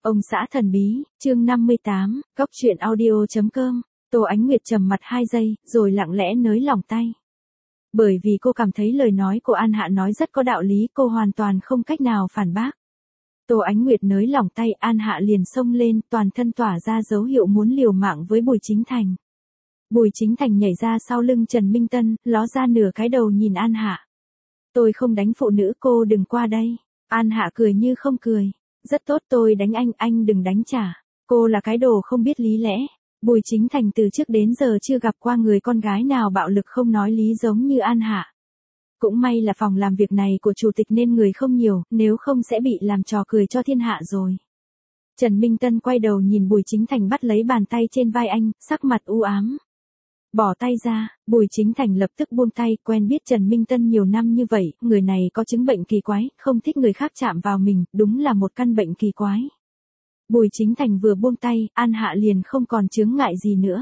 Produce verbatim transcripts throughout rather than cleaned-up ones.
Ông xã thần bí, chương năm mươi tám, góc truyện audio.com, Tô Ánh Nguyệt trầm mặt hai giây, rồi lặng lẽ nới lỏng tay. Bởi vì cô cảm thấy lời nói của An Hạ nói rất có đạo lý, cô hoàn toàn không cách nào phản bác. Tô Ánh Nguyệt nới lỏng tay, An Hạ liền xông lên, toàn thân tỏa ra dấu hiệu muốn liều mạng với Bùi Chính Thành. Bùi Chính Thành nhảy ra sau lưng Trần Minh Tân, ló ra nửa cái đầu nhìn An Hạ. Tôi không đánh phụ nữ, cô đừng qua đây. An Hạ cười như không cười. Rất tốt, tôi đánh anh, anh đừng đánh trả. Cô là cái đồ không biết lý lẽ. Bùi Chính Thành từ trước đến giờ chưa gặp qua người con gái nào bạo lực không nói lý giống như An Hạ. Cũng may là phòng làm việc này của chủ tịch nên người không nhiều, nếu không sẽ bị làm trò cười cho thiên hạ rồi. Trần Minh Tân quay đầu nhìn Bùi Chính Thành bắt lấy bàn tay trên vai anh, sắc mặt u ám. Bỏ tay ra, Bùi Chính Thành lập tức buông tay, quen biết Trần Minh Tân nhiều năm như vậy, người này có chứng bệnh kỳ quái, không thích người khác chạm vào mình, đúng là một căn bệnh kỳ quái. Bùi Chính Thành vừa buông tay, An Hạ liền không còn chướng ngại gì nữa.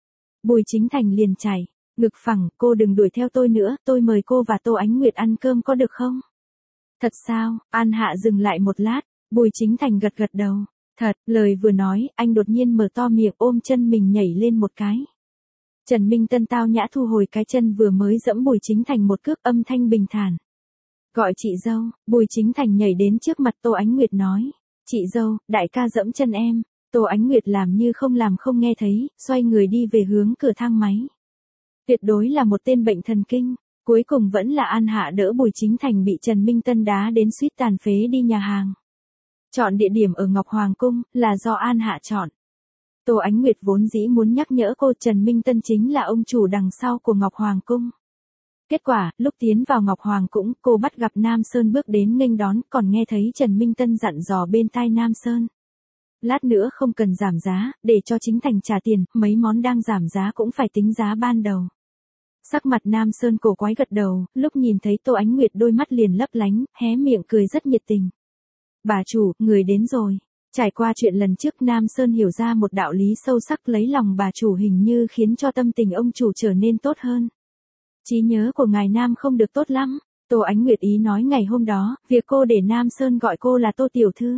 Bùi Chính Thành liền chảy, ngực phẳng, cô đừng đuổi theo tôi nữa, tôi mời cô và Tô Ánh Nguyệt ăn cơm có được không? Thật sao? An Hạ dừng lại một lát, Bùi Chính Thành gật gật đầu. Thật, lời vừa nói, anh đột nhiên mở to miệng ôm chân mình nhảy lên một cái. Trần Minh Tân tao nhã thu hồi cái chân vừa mới dẫm Bùi Chính Thành một cước, âm thanh bình thản. Gọi chị dâu. Bùi Chính Thành nhảy đến trước mặt Tô Ánh Nguyệt nói. Chị dâu, đại ca dẫm chân em. Tô Ánh Nguyệt làm như không làm không nghe thấy, xoay người đi về hướng cửa thang máy. Tuyệt đối là một tên bệnh thần kinh. Cuối cùng vẫn là An Hạ đỡ Bùi Chính Thành bị Trần Minh Tân đá đến suýt tàn phế đi nhà hàng. Chọn địa điểm ở Ngọc Hoàng Cung, là do An Hạ chọn. Tô Ánh Nguyệt vốn dĩ muốn nhắc nhở cô Trần Minh Tân chính là ông chủ đằng sau của Ngọc Hoàng Cung. Kết quả, lúc tiến vào Ngọc Hoàng Cung, cô bắt gặp Nam Sơn bước đến nghênh đón, còn nghe thấy Trần Minh Tân dặn dò bên tai Nam Sơn. Lát nữa không cần giảm giá, để cho Chính Thành trả tiền, mấy món đang giảm giá cũng phải tính giá ban đầu. Sắc mặt Nam Sơn cổ quái gật đầu, lúc nhìn thấy Tô Ánh Nguyệt đôi mắt liền lấp lánh, hé miệng cười rất nhiệt tình. Bà chủ, người đến rồi. Trải qua chuyện lần trước Nam Sơn hiểu ra một đạo lý sâu sắc, lấy lòng bà chủ hình như khiến cho tâm tình ông chủ trở nên tốt hơn. Trí nhớ của ngài Nam không được tốt lắm. Tô Ánh Nguyệt ý nói ngày hôm đó, việc cô để Nam Sơn gọi cô là Tô Tiểu Thư.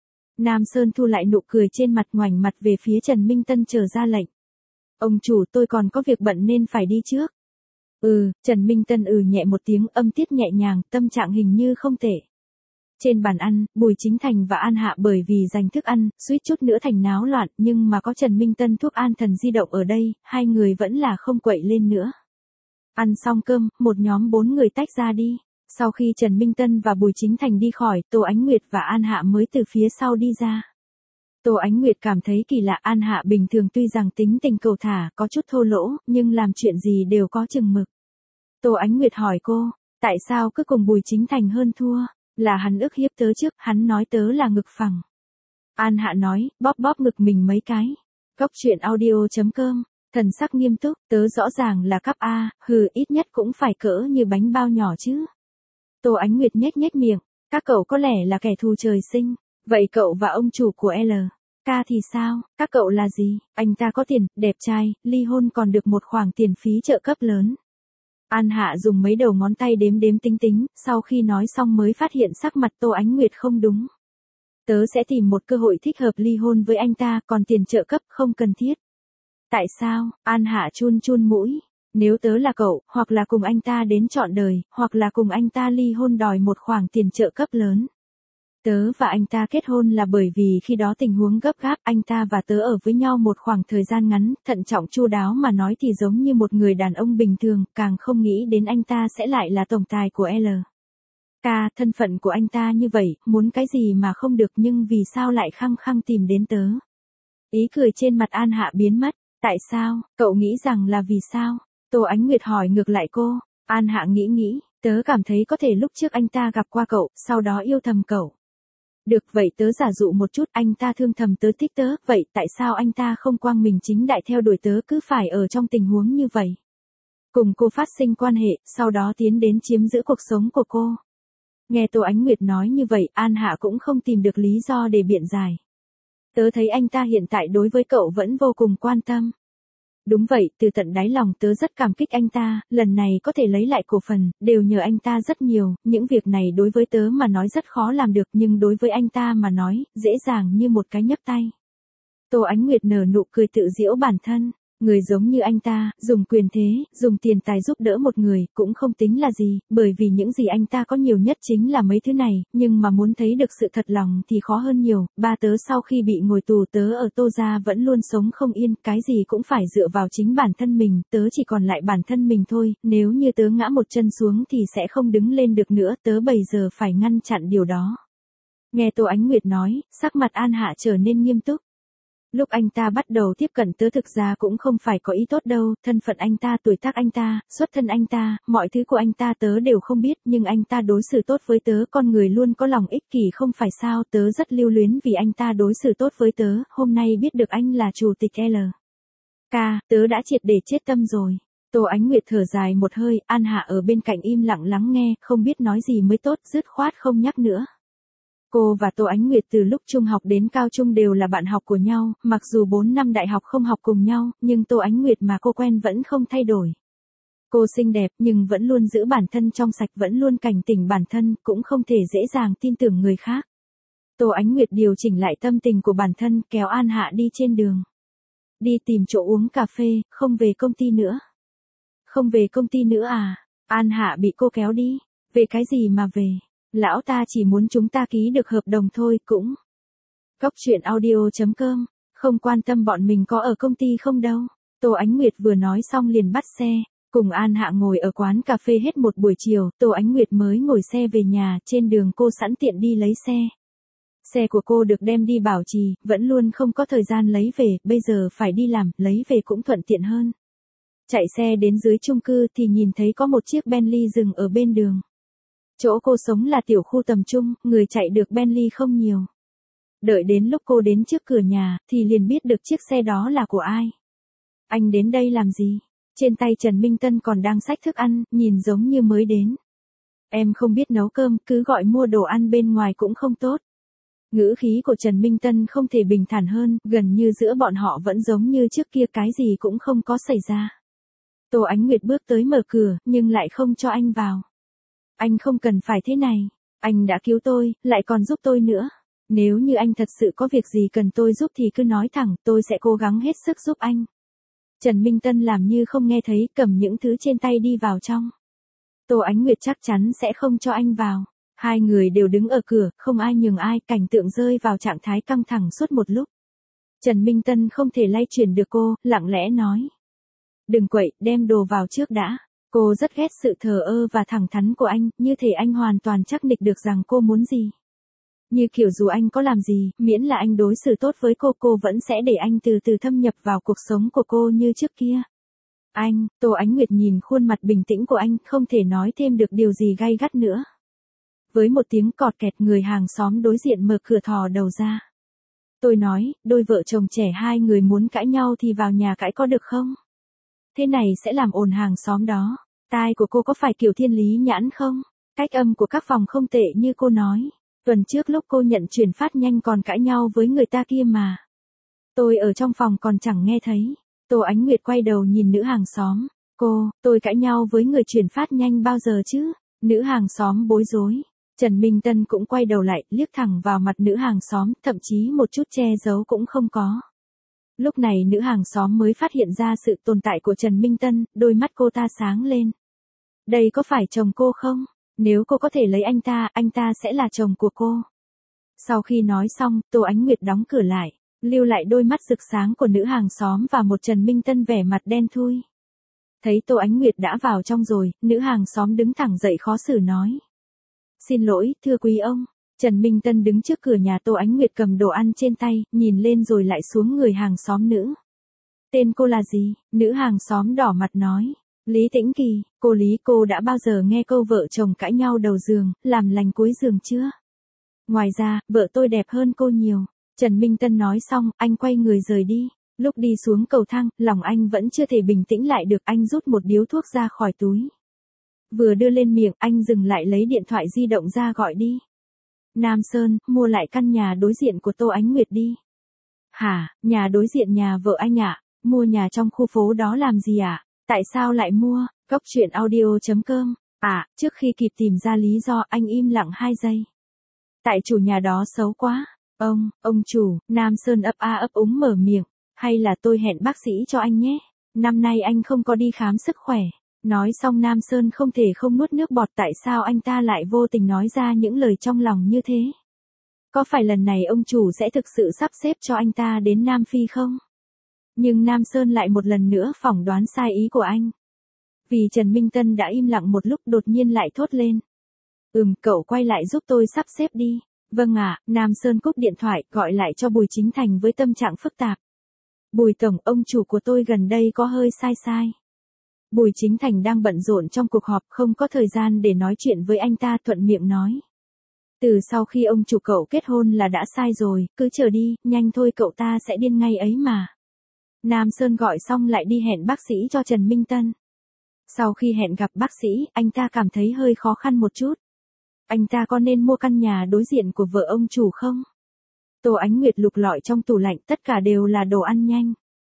Nam Sơn thu lại nụ cười trên mặt, ngoảnh mặt về phía Trần Minh Tân chờ ra lệnh. Ông chủ, tôi còn có việc bận nên phải đi trước. Ừ, Trần Minh Tân ừ nhẹ một tiếng, âm tiết nhẹ nhàng, tâm trạng hình như không tệ. Trên bàn ăn, Bùi Chính Thành và An Hạ bởi vì giành thức ăn, suýt chút nữa thành náo loạn, nhưng mà có Trần Minh Tân thuốc an thần di động ở đây, hai người vẫn là không quậy lên nữa. Ăn xong cơm, một nhóm bốn người tách ra đi. Sau khi Trần Minh Tân và Bùi Chính Thành đi khỏi, Tô Ánh Nguyệt và An Hạ mới từ phía sau đi ra. Tô Ánh Nguyệt cảm thấy kỳ lạ, An Hạ bình thường tuy rằng tính tình cầu thả, có chút thô lỗ, nhưng làm chuyện gì đều có chừng mực. Tô Ánh Nguyệt hỏi cô, tại sao cứ cùng Bùi Chính Thành hơn thua? Là hắn ức hiếp tớ trước, hắn nói tớ là ngực phẳng. An Hạ nói, bóp bóp ngực mình mấy cái. Góc truyện audio.com, thần sắc nghiêm túc, tớ rõ ràng là cấp A, hừ, ít nhất cũng phải cỡ như bánh bao nhỏ chứ. Tô Ánh Nguyệt nhếch nhếch miệng, các cậu có lẽ là kẻ thù trời sinh, vậy cậu và ông chủ của L K thì sao, các cậu là gì? Anh ta có tiền, đẹp trai, ly hôn còn được một khoản tiền phí trợ cấp lớn. An Hạ dùng mấy đầu ngón tay đếm đếm tính tính, sau khi nói xong mới phát hiện sắc mặt Tô Ánh Nguyệt không đúng. Tớ sẽ tìm một cơ hội thích hợp ly hôn với anh ta, còn tiền trợ cấp không cần thiết. Tại sao? An Hạ chun chun mũi. Nếu tớ là cậu, hoặc là cùng anh ta đến trọn đời, hoặc là cùng anh ta ly hôn đòi một khoản tiền trợ cấp lớn. Tớ và anh ta kết hôn là bởi vì khi đó tình huống gấp gáp, anh ta và tớ ở với nhau một khoảng thời gian ngắn, thận trọng chu đáo mà nói thì giống như một người đàn ông bình thường, càng không nghĩ đến anh ta sẽ lại là tổng tài của L K, thân phận của anh ta như vậy, muốn cái gì mà không được, nhưng vì sao lại khăng khăng tìm đến tớ? Ý cười trên mặt An Hạ biến mất, tại sao, cậu nghĩ rằng là vì sao? Tô Ánh Nguyệt hỏi ngược lại cô. An Hạ nghĩ nghĩ, tớ cảm thấy có thể lúc trước anh ta gặp qua cậu, sau đó yêu thầm cậu. Được, vậy tớ giả dụ một chút, anh ta thương thầm tớ thích tớ, vậy tại sao anh ta không quang minh chính đại theo đuổi tớ, cứ phải ở trong tình huống như vậy? Cùng cô phát sinh quan hệ, sau đó tiến đến chiếm giữ cuộc sống của cô. Nghe Tô Ánh Nguyệt nói như vậy, An Hạ cũng không tìm được lý do để biện giải. Tớ thấy anh ta hiện tại đối với cậu vẫn vô cùng quan tâm. Đúng vậy, từ tận đáy lòng tớ rất cảm kích anh ta, lần này có thể lấy lại cổ phần, đều nhờ anh ta rất nhiều, những việc này đối với tớ mà nói rất khó làm được nhưng đối với anh ta mà nói, dễ dàng như một cái nhấc tay. Tô Ánh Nguyệt nở nụ cười tự giễu bản thân. Người giống như anh ta, dùng quyền thế, dùng tiền tài giúp đỡ một người, cũng không tính là gì, bởi vì những gì anh ta có nhiều nhất chính là mấy thứ này, nhưng mà muốn thấy được sự thật lòng thì khó hơn nhiều. Ba tớ sau khi bị ngồi tù tớ ở Tô gia vẫn luôn sống không yên, cái gì cũng phải dựa vào chính bản thân mình, tớ chỉ còn lại bản thân mình thôi, nếu như tớ ngã một chân xuống thì sẽ không đứng lên được nữa, tớ bây giờ phải ngăn chặn điều đó. Nghe Tô Ánh Nguyệt nói, sắc mặt An Hạ trở nên nghiêm túc. Lúc anh ta bắt đầu tiếp cận tớ thực ra cũng không phải có ý tốt đâu, thân phận anh ta, tuổi tác anh ta, xuất thân anh ta, mọi thứ của anh ta tớ đều không biết, nhưng anh ta đối xử tốt với tớ, con người luôn có lòng ích kỷ không phải sao, tớ rất lưu luyến vì anh ta đối xử tốt với tớ, hôm nay biết được anh là chủ tịch L. K, tớ đã triệt để chết tâm rồi. Tô Ánh Nguyệt thở dài một hơi, An Hạ ở bên cạnh im lặng lắng nghe, không biết nói gì mới tốt, dứt khoát không nhắc nữa. Cô và Tô Ánh Nguyệt từ lúc trung học đến cao trung đều là bạn học của nhau, mặc dù bốn năm đại học không học cùng nhau, nhưng Tô Ánh Nguyệt mà cô quen vẫn không thay đổi. Cô xinh đẹp nhưng vẫn luôn giữ bản thân trong sạch, vẫn luôn cảnh tỉnh bản thân, cũng không thể dễ dàng tin tưởng người khác. Tô Ánh Nguyệt điều chỉnh lại tâm tình của bản thân, kéo An Hạ đi trên đường. Đi tìm chỗ uống cà phê, không về công ty nữa. Không về công ty nữa à? An Hạ bị cô kéo đi. Về cái gì mà về? Lão ta chỉ muốn chúng ta ký được hợp đồng thôi, cũng. Cóc truyện audio chấm com, không quan tâm bọn mình có ở công ty không đâu. Tô Ánh Nguyệt vừa nói xong liền bắt xe, cùng An Hạ ngồi ở quán cà phê hết một buổi chiều, Tô Ánh Nguyệt mới ngồi xe về nhà, trên đường cô sẵn tiện đi lấy xe. Xe của cô được đem đi bảo trì, vẫn luôn không có thời gian lấy về, bây giờ phải đi làm, lấy về cũng thuận tiện hơn. Chạy xe đến dưới chung cư thì nhìn thấy có một chiếc Bentley dừng ở bên đường. Chỗ cô sống là tiểu khu tầm trung, người chạy được Bentley không nhiều. Đợi đến lúc cô đến trước cửa nhà, thì liền biết được chiếc xe đó là của ai. Anh đến đây làm gì? Trên tay Trần Minh Tân còn đang xách thức ăn, nhìn giống như mới đến. Em không biết nấu cơm, cứ gọi mua đồ ăn bên ngoài cũng không tốt. Ngữ khí của Trần Minh Tân không thể bình thản hơn, gần như giữa bọn họ vẫn giống như trước kia, cái gì cũng không có xảy ra. Tô Ánh Nguyệt bước tới mở cửa, nhưng lại không cho anh vào. Anh không cần phải thế này. Anh đã cứu tôi, lại còn giúp tôi nữa. Nếu như anh thật sự có việc gì cần tôi giúp thì cứ nói thẳng, tôi sẽ cố gắng hết sức giúp anh. Trần Minh Tân làm như không nghe thấy, cầm những thứ trên tay đi vào trong. Tô Ánh Nguyệt chắc chắn sẽ không cho anh vào. Hai người đều đứng ở cửa, không ai nhường ai, cảnh tượng rơi vào trạng thái căng thẳng suốt một lúc. Trần Minh Tân không thể lay chuyển được cô, lặng lẽ nói. Đừng quậy, đem đồ vào trước đã. Cô rất ghét sự thờ ơ và thẳng thắn của anh, như thể anh hoàn toàn chắc nịch được rằng cô muốn gì. Như kiểu dù anh có làm gì, miễn là anh đối xử tốt với cô, cô vẫn sẽ để anh từ từ thâm nhập vào cuộc sống của cô như trước kia. Anh, Tô Ánh Nguyệt nhìn khuôn mặt bình tĩnh của anh, không thể nói thêm được điều gì gay gắt nữa. Với một tiếng cọt kẹt, người hàng xóm đối diện mở cửa thò đầu ra. Tôi nói, đôi vợ chồng trẻ hai người muốn cãi nhau thì vào nhà cãi có được không? Thế này sẽ làm ồn hàng xóm đó. Tai của cô có phải kiểu thiên lý nhãn không? Cách âm của các phòng không tệ như cô nói. Tuần trước lúc cô nhận chuyển phát nhanh còn cãi nhau với người ta kia mà. Tôi ở trong phòng còn chẳng nghe thấy. Tô Ánh Nguyệt quay đầu nhìn nữ hàng xóm. Cô, tôi cãi nhau với người chuyển phát nhanh bao giờ chứ? Nữ hàng xóm bối rối. Trần Minh Tân cũng quay đầu lại, liếc thẳng vào mặt nữ hàng xóm, thậm chí một chút che giấu cũng không có. Lúc này nữ hàng xóm mới phát hiện ra sự tồn tại của Trần Minh Tân, đôi mắt cô ta sáng lên. Đây có phải chồng cô không? Nếu cô có thể lấy anh ta, anh ta sẽ là chồng của cô. Sau khi nói xong, Tô Ánh Nguyệt đóng cửa lại, lưu lại đôi mắt rực sáng của nữ hàng xóm và một Trần Minh Tân vẻ mặt đen thui. Thấy Tô Ánh Nguyệt đã vào trong rồi, nữ hàng xóm đứng thẳng dậy khó xử nói. Xin lỗi, thưa quý ông. Trần Minh Tân đứng trước cửa nhà, Tô Ánh Nguyệt cầm đồ ăn trên tay, nhìn lên rồi lại xuống người hàng xóm nữ. Tên cô là gì? Nữ hàng xóm đỏ mặt nói. Lý Tĩnh Kỳ. Cô Lý, cô đã bao giờ nghe câu vợ chồng cãi nhau đầu giường, làm lành cuối giường chưa? Ngoài ra, vợ tôi đẹp hơn cô nhiều. Trần Minh Tân nói xong, anh quay người rời đi. Lúc đi xuống cầu thang, lòng anh vẫn chưa thể bình tĩnh lại được, anh rút một điếu thuốc ra khỏi túi. Vừa đưa lên miệng, anh dừng lại lấy điện thoại di động ra gọi đi. Nam Sơn, mua lại căn nhà đối diện của Tô Ánh Nguyệt đi. Hả, nhà đối diện nhà vợ anh ạ? Mua nhà trong khu phố đó làm gì ạ? À? Tại sao lại mua? Cốc truyện audio.com. À, trước khi kịp tìm ra lý do anh im lặng hai giây. Tại chủ nhà đó xấu quá. Ông, ông chủ, Nam Sơn ấp a ấp úng mở miệng. Hay là tôi hẹn bác sĩ cho anh nhé. Năm nay anh không có đi khám sức khỏe. Nói xong Nam Sơn không thể không nuốt nước bọt, tại sao anh ta lại vô tình nói ra những lời trong lòng như thế. Có phải lần này ông chủ sẽ thực sự sắp xếp cho anh ta đến Nam Phi không? Nhưng Nam Sơn lại một lần nữa phỏng đoán sai ý của anh. Vì Trần Minh Tân đã im lặng một lúc đột nhiên lại thốt lên. Ừm, cậu quay lại giúp tôi sắp xếp đi. Vâng ạ, à, Nam Sơn cúp điện thoại gọi lại cho Bùi Chính Thành với tâm trạng phức tạp. Bùi tổng, ông chủ của tôi gần đây có hơi sai sai. Bùi Chính Thành đang bận rộn trong cuộc họp, không có thời gian để nói chuyện với anh ta, thuận miệng nói. Từ sau khi ông chủ cậu kết hôn là đã sai rồi, cứ chờ đi, nhanh thôi cậu ta sẽ điên ngay ấy mà. Nam Sơn gọi xong lại đi hẹn bác sĩ cho Trần Minh Tân. Sau khi hẹn gặp bác sĩ, anh ta cảm thấy hơi khó khăn một chút. Anh ta có nên mua căn nhà đối diện của vợ ông chủ không? Tô Ánh Nguyệt lục lọi trong tủ lạnh, tất cả đều là đồ ăn nhanh.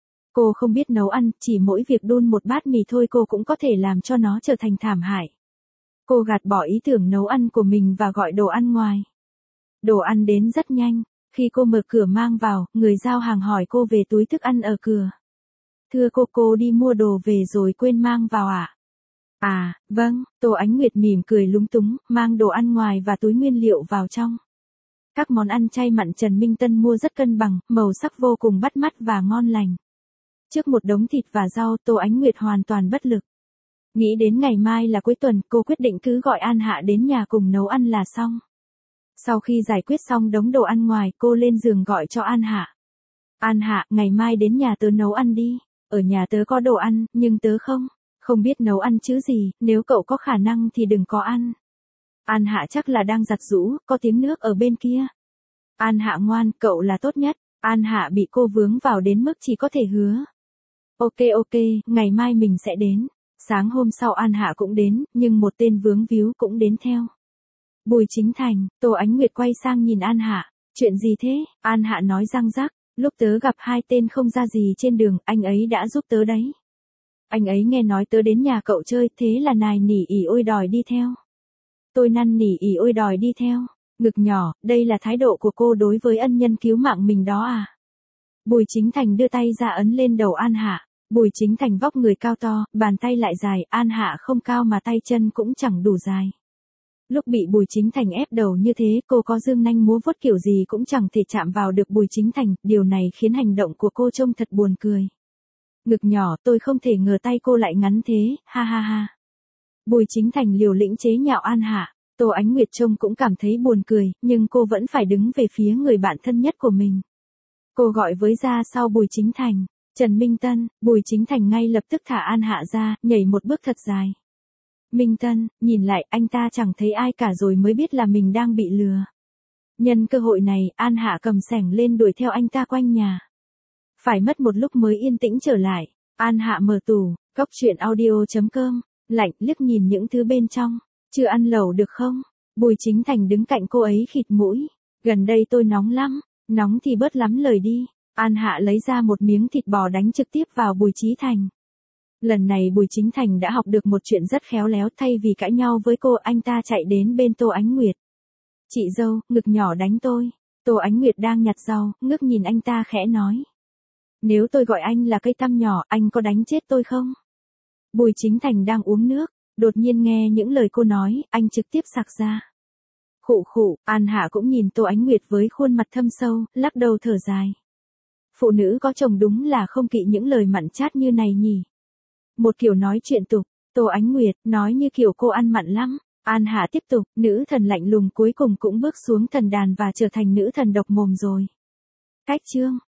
Cô không biết nấu ăn, chỉ mỗi việc đun một bát mì thôi cô cũng có thể làm cho nó trở thành thảm hại. Cô gạt bỏ ý tưởng nấu ăn của mình và gọi đồ ăn ngoài. Đồ ăn đến rất nhanh. Khi cô mở cửa mang vào, người giao hàng hỏi cô về túi thức ăn ở cửa. Thưa cô, cô đi mua đồ về rồi quên mang vào ạ? À? à, vâng, Tô Ánh Nguyệt mỉm cười lúng túng, mang đồ ăn ngoài và túi nguyên liệu vào trong. Các món ăn chay mặn Trần Minh Tân mua rất cân bằng, màu sắc vô cùng bắt mắt và ngon lành. Trước một đống thịt và rau, Tô Ánh Nguyệt hoàn toàn bất lực. Nghĩ đến ngày mai là cuối tuần, cô quyết định cứ gọi An Hạ đến nhà cùng nấu ăn là xong. Sau khi giải quyết xong đống đồ ăn ngoài, cô lên giường gọi cho An Hạ. An Hạ, ngày mai đến nhà tớ nấu ăn đi. Ở nhà tớ có đồ ăn, nhưng tớ không, không biết nấu ăn chứ gì, nếu cậu có khả năng thì đừng có ăn. An Hạ chắc là đang giặt giũ, có tiếng nước ở bên kia. An Hạ ngoan, cậu là tốt nhất. An Hạ bị cô vướng vào đến mức chỉ có thể hứa. Ok ok, ngày mai mình sẽ đến. Sáng hôm sau An Hạ cũng đến, nhưng một tên vướng víu cũng đến theo. Bùi Chính Thành, Tô Ánh Nguyệt quay sang nhìn An Hạ. Chuyện gì thế? An Hạ nói răng rắc. Lúc tớ gặp hai tên không ra gì trên đường, anh ấy đã giúp tớ đấy. Anh ấy nghe nói tớ đến nhà cậu chơi, thế là nài nỉ ỉ ôi đòi đi theo. Tôi năn nỉ ỉ ôi đòi đi theo. Ngực nhỏ, đây là thái độ của cô đối với ân nhân cứu mạng mình đó à? Bùi Chính Thành đưa tay ra ấn lên đầu An Hạ. Bùi Chính Thành vóc người cao to, bàn tay lại dài, An Hạ không cao mà tay chân cũng chẳng đủ dài. Lúc bị Bùi Chính Thành ép đầu như thế, cô có dương nanh múa vuốt kiểu gì cũng chẳng thể chạm vào được Bùi Chính Thành, điều này khiến hành động của cô trông thật buồn cười. Ngực nhỏ, tôi không thể ngờ tay cô lại ngắn thế, ha ha ha. Bùi Chính Thành liều lĩnh chế nhạo An Hạ, Tô Ánh Nguyệt trông cũng cảm thấy buồn cười, nhưng cô vẫn phải đứng về phía người bạn thân nhất của mình. Cô gọi với ra sau Bùi Chính Thành, Trần Minh Tân, Bùi Chính Thành ngay lập tức thả An Hạ ra, nhảy một bước thật dài. Minh Tân, nhìn lại anh ta chẳng thấy ai cả rồi mới biết là mình đang bị lừa. Nhân cơ hội này, An Hạ cầm xẻng lên đuổi theo anh ta quanh nhà. Phải mất một lúc mới yên tĩnh trở lại. An Hạ mở tủ, cốc truyện audio.com, lạnh liếc nhìn những thứ bên trong. Chưa ăn lẩu được không? Bùi Chính Thành đứng cạnh cô ấy khịt mũi. Gần đây tôi nóng lắm, nóng thì bớt lắm lời đi. An Hạ lấy ra một miếng thịt bò đánh trực tiếp vào Bùi Chí Thành. Lần này Bùi Chính Thành đã học được một chuyện rất khéo léo, thay vì cãi nhau với cô, anh ta chạy đến bên Tô Ánh Nguyệt. Chị dâu, ngực nhỏ đánh tôi. Tô Ánh Nguyệt đang nhặt rau, ngước nhìn anh ta khẽ nói. Nếu tôi gọi anh là cây tăm nhỏ, anh có đánh chết tôi không? Bùi Chính Thành đang uống nước, đột nhiên nghe những lời cô nói, anh trực tiếp sặc ra. Khụ khụ, An Hạ cũng nhìn Tô Ánh Nguyệt với khuôn mặt thâm sâu, lắc đầu thở dài. Phụ nữ có chồng đúng là không kỵ những lời mặn chát như này nhỉ. Một kiểu nói chuyện tục, Tô Ánh Nguyệt nói như kiểu cô ăn mặn lắm. An Hạ tiếp tục, nữ thần lạnh lùng cuối cùng cũng bước xuống thần đàn và trở thành nữ thần độc mồm rồi. Cách chương